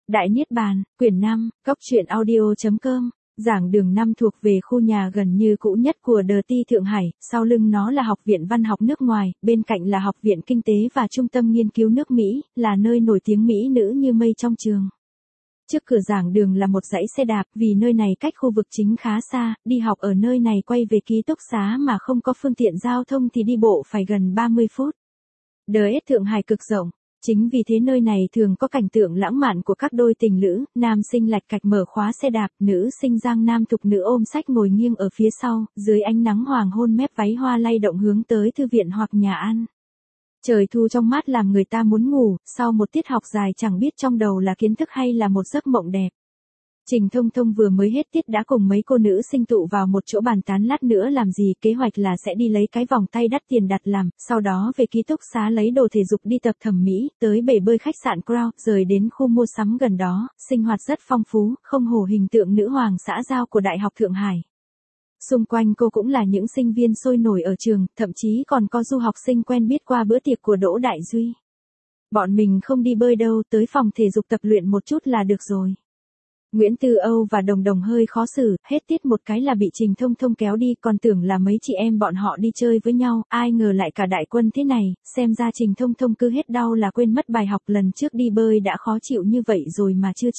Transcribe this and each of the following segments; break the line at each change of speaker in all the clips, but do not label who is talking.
Đại Niết Bàn, quyển 5, Cóc truyện audio.com, giảng đường 5 thuộc về khu nhà gần như cũ nhất của The Ti Thượng Hải, sau lưng nó là Học viện Văn học nước ngoài, bên cạnh là Học viện Kinh tế và Trung tâm Nghiên cứu nước Mỹ, là nơi nổi tiếng mỹ nữ như mây trong trường. Trước cửa giảng đường là một dãy xe đạp, vì nơi này cách khu vực chính khá xa, đi học ở nơi này quay về ký túc xá mà không có phương tiện giao thông thì đi bộ phải gần 30 phút. The Thượng Hải cực rộng. Chính vì thế nơi này thường có cảnh tượng lãng mạn của các đôi tình lữ, nam sinh lạch cạch mở khóa xe đạp, nữ sinh giang nam thục nữ ôm sách ngồi nghiêng ở phía sau, dưới ánh nắng hoàng hôn mép váy hoa lay động hướng tới thư viện hoặc nhà ăn. Trời thu trong mát làm người ta muốn ngủ, sau một tiết học dài chẳng biết trong đầu là kiến thức hay là một giấc mộng đẹp. Trình Thông Thông vừa mới hết tiết đã cùng mấy cô nữ sinh tụ vào một chỗ bàn tán lát nữa làm gì, kế hoạch là sẽ đi lấy cái vòng tay đắt tiền đặt làm, sau đó về ký túc xá lấy đồ thể dục đi tập thẩm mỹ, tới bể bơi khách sạn Crown, rời đến khu mua sắm gần đó, sinh hoạt rất phong phú, không hổ hình tượng nữ hoàng xã giao của Đại học Thượng Hải. Xung quanh cô cũng là những sinh viên sôi nổi ở trường, thậm chí còn có du học sinh quen biết qua bữa tiệc của Đỗ Đại Duy. Bọn mình không đi bơi đâu, tới phòng thể dục tập luyện một chút là được rồi. Nguyễn Tư Âu và Đồng Đồng hơi khó xử, hết tiết một cái là bị Trình Thông Thông kéo đi, còn tưởng là mấy chị em bọn họ đi chơi với nhau, ai ngờ lại cả đại quân thế này, xem ra Trình Thông Thông cứ hết đau là quên mất bài học, lần trước đi bơi đã khó chịu như vậy rồi mà chưa.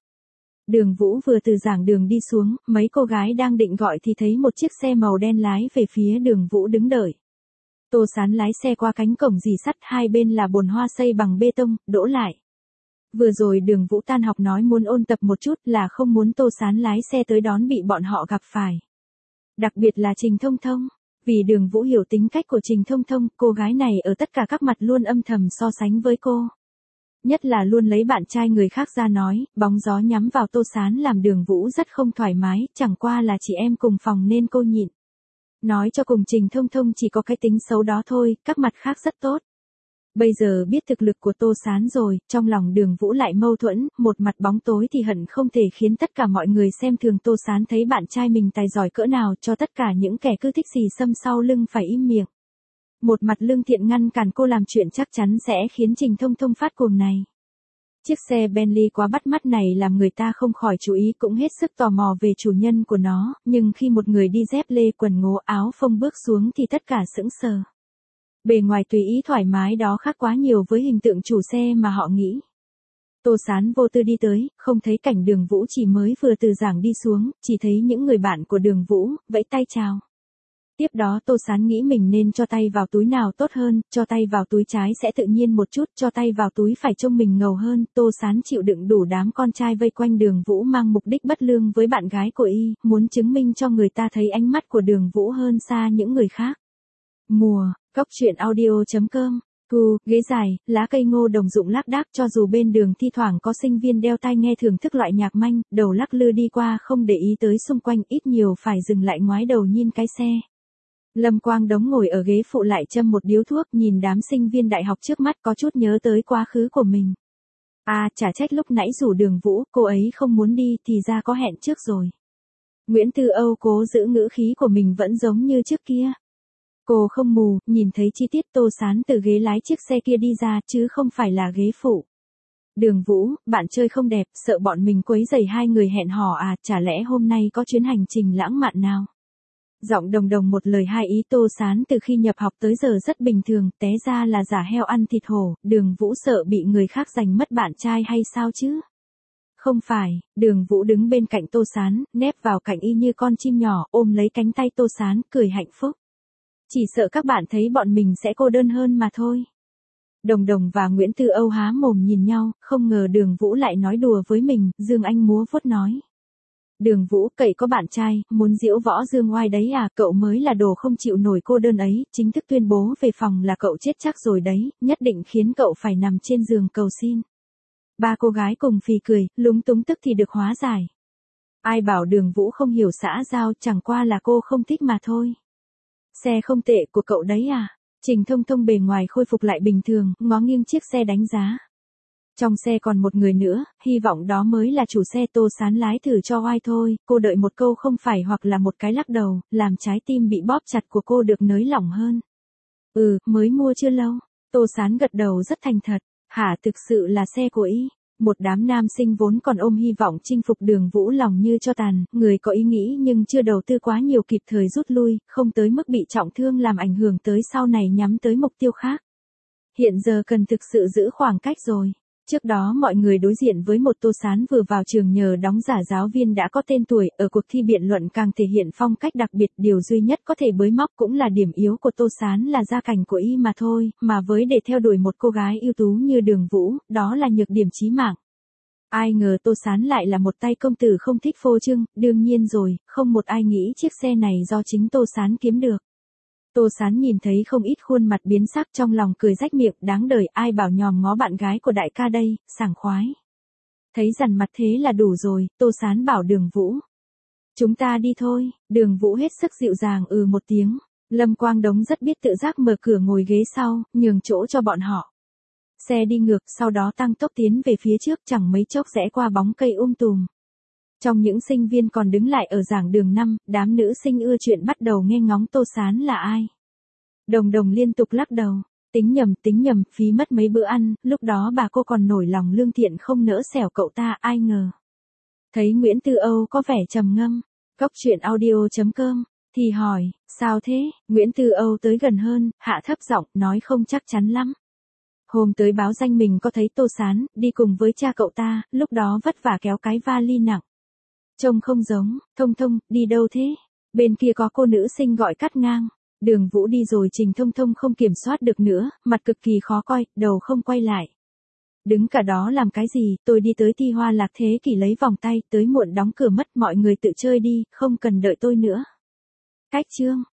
Đường Vũ vừa từ giảng đường đi xuống, mấy cô gái đang định gọi thì thấy một chiếc xe màu đen lái về phía Đường Vũ đứng đợi. Tô Sán lái xe qua cánh cổng rì sắt, hai bên là bồn hoa xây bằng bê tông, đỗ lại. Vừa rồi Đường Vũ tan học nói muốn ôn tập một chút, là không muốn Tô Sán lái xe tới đón bị bọn họ gặp phải. Đặc biệt là Trình Thông Thông, vì Đường Vũ hiểu tính cách của Trình Thông Thông, cô gái này ở tất cả các mặt luôn âm thầm so sánh với cô. Nhất là luôn lấy bạn trai người khác ra nói, bóng gió nhắm vào Tô Sán làm Đường Vũ rất không thoải mái, chẳng qua là chị em cùng phòng nên cô nhịn. Nói cho cùng Trình Thông Thông chỉ có cái tính xấu đó thôi, các mặt khác rất tốt. Bây giờ biết thực lực của Tô Sán rồi, trong lòng Đường Vũ lại mâu thuẫn, một mặt bóng tối thì hận không thể khiến tất cả mọi người xem thường Tô Sán thấy bạn trai mình tài giỏi cỡ nào, cho tất cả những kẻ cứ thích xì xâm sau lưng phải im miệng. Một mặt lương thiện ngăn cản cô làm chuyện chắc chắn sẽ khiến Trình Thông Thông phát cuồng này. Chiếc xe Bentley quá bắt mắt này làm người ta không khỏi chú ý, cũng hết sức tò mò về chủ nhân của nó, nhưng khi một người đi dép lê quần ngố áo phông bước xuống thì tất cả sững sờ. Bề ngoài tùy ý thoải mái đó khác quá nhiều với hình tượng chủ xe mà họ nghĩ. Tô Sán vô tư đi tới, không thấy cảnh Đường Vũ chỉ mới vừa từ giảng đi xuống, chỉ thấy những người bạn của Đường Vũ, vẫy tay chào. Tiếp đó Tô Sán nghĩ mình nên cho tay vào túi nào tốt hơn, cho tay vào túi trái sẽ tự nhiên một chút, cho tay vào túi phải trông mình ngầu hơn. Tô Sán chịu đựng đủ đám con trai vây quanh Đường Vũ mang mục đích bất lương với bạn gái của y, muốn chứng minh cho người ta thấy ánh mắt của Đường Vũ hơn xa những người khác. Mùa, Cóc truyện audio.com, thu, ghế dài, lá cây ngô đồng dụng lác đác, cho dù bên đường thi thoảng có sinh viên đeo tai nghe thưởng thức loại nhạc manh, đầu lắc lư đi qua không để ý tới xung quanh, ít nhiều phải dừng lại ngoái đầu nhìn cái xe. Lâm Quang Đống ngồi ở ghế phụ lại châm một điếu thuốc, nhìn đám sinh viên đại học trước mắt có chút nhớ tới quá khứ của mình. Chả trách lúc nãy rủ Đường Vũ, cô ấy không muốn đi thì ra có hẹn trước rồi. Nguyễn Tư Âu cố giữ ngữ khí của mình vẫn giống như trước kia. Cô không mù, nhìn thấy chi tiết Tô Sán từ ghế lái chiếc xe kia đi ra chứ không phải là ghế phụ. Đường Vũ, bạn chơi không đẹp, sợ bọn mình quấy rầy hai người hẹn hò chả lẽ hôm nay có chuyến hành trình lãng mạn nào? Giọng Đồng Đồng một lời hai ý. Tô Sán từ khi nhập học tới giờ rất bình thường, té ra là giả heo ăn thịt hổ, Đường Vũ sợ bị người khác giành mất bạn trai hay sao chứ? Không phải, Đường Vũ đứng bên cạnh Tô Sán, nép vào cạnh y như con chim nhỏ, ôm lấy cánh tay Tô Sán, cười hạnh phúc. Chỉ sợ các bạn thấy bọn mình sẽ cô đơn hơn mà thôi. Đồng Đồng và Nguyễn Tư Âu há mồm nhìn nhau, không ngờ Đường Vũ lại nói đùa với mình, Dương Anh múa vuốt nói. Đường Vũ, cậy có bạn trai, muốn diễu võ dương oai đấy cậu mới là đồ không chịu nổi cô đơn ấy, chính thức tuyên bố về phòng là cậu chết chắc rồi đấy, nhất định khiến cậu phải nằm trên giường cầu xin. Ba cô gái cùng phì cười, lúng túng tức thì được hóa giải. Ai bảo Đường Vũ không hiểu xã giao, chẳng qua là cô không thích mà thôi. Xe không tệ của cậu đấy Trình Thông Thông bề ngoài khôi phục lại bình thường, ngó nghiêng chiếc xe đánh giá. Trong xe còn một người nữa, hy vọng đó mới là chủ xe. Tô Sán lái thử cho oai thôi, cô đợi một câu không phải hoặc là một cái lắc đầu, làm trái tim bị bóp chặt của cô được nới lỏng hơn. Mới mua chưa lâu. Tô Sán gật đầu rất thành thật. Thực sự là xe của y. Một đám nam sinh vốn còn ôm hy vọng chinh phục Đường Vũ lòng như cho tàn, người có ý nghĩ nhưng chưa đầu tư quá nhiều kịp thời rút lui, không tới mức bị trọng thương làm ảnh hưởng tới sau này nhắm tới mục tiêu khác. Hiện giờ cần thực sự giữ khoảng cách rồi. Trước đó mọi người đối diện với một Tô Sán vừa vào trường nhờ đóng giả giáo viên đã có tên tuổi, ở cuộc thi biện luận càng thể hiện phong cách đặc biệt, điều duy nhất có thể bới móc cũng là điểm yếu của Tô Sán là gia cảnh của y mà thôi, mà với để theo đuổi một cô gái ưu tú như Đường Vũ, đó là nhược điểm chí mạng. Ai ngờ Tô Sán lại là một tay công tử không thích phô trương, đương nhiên rồi, không một ai nghĩ chiếc xe này do chính Tô Sán kiếm được. Tô Sán nhìn thấy không ít khuôn mặt biến sắc trong lòng cười rách miệng, đáng đời ai bảo nhòm ngó bạn gái của đại ca đây, sảng khoái. Thấy dằn mặt thế là đủ rồi, Tô Sán bảo Đường Vũ. Chúng ta đi thôi, Đường Vũ hết sức dịu dàng một tiếng. Lâm Quang Đống rất biết tự giác mở cửa ngồi ghế sau, nhường chỗ cho bọn họ. Xe đi ngược, sau đó tăng tốc tiến về phía trước, chẳng mấy chốc rẽ qua bóng cây tùm. Trong những sinh viên còn đứng lại ở giảng đường 5, đám nữ sinh ưa chuyện bắt đầu nghe ngóng Tô Sán là ai. Đồng Đồng liên tục lắc đầu, tính nhầm, phí mất mấy bữa ăn, lúc đó bà cô còn nổi lòng lương thiện không nỡ xẻo cậu ta, ai ngờ. Thấy Nguyễn Tư Âu có vẻ trầm ngâm, Cóc Truyện Audio.com, thì hỏi, sao thế, Nguyễn Tư Âu tới gần hơn, hạ thấp giọng, nói không chắc chắn lắm. Hôm tới báo danh mình có thấy Tô Sán, đi cùng với cha cậu ta, lúc đó vất vả kéo cái vali nặng. Trông không giống, Thông Thông, đi đâu thế? Bên kia có cô nữ sinh gọi cắt ngang. Đường Vũ đi rồi, Trình Thông Thông không kiểm soát được nữa, mặt cực kỳ khó coi, đầu không quay lại. Đứng cả đó làm cái gì, tôi đi tới Ti Hoa Lạc Thế Kỷ lấy vòng tay, tới muộn đóng cửa mất, mọi người tự chơi đi, không cần đợi tôi nữa. Cách chương.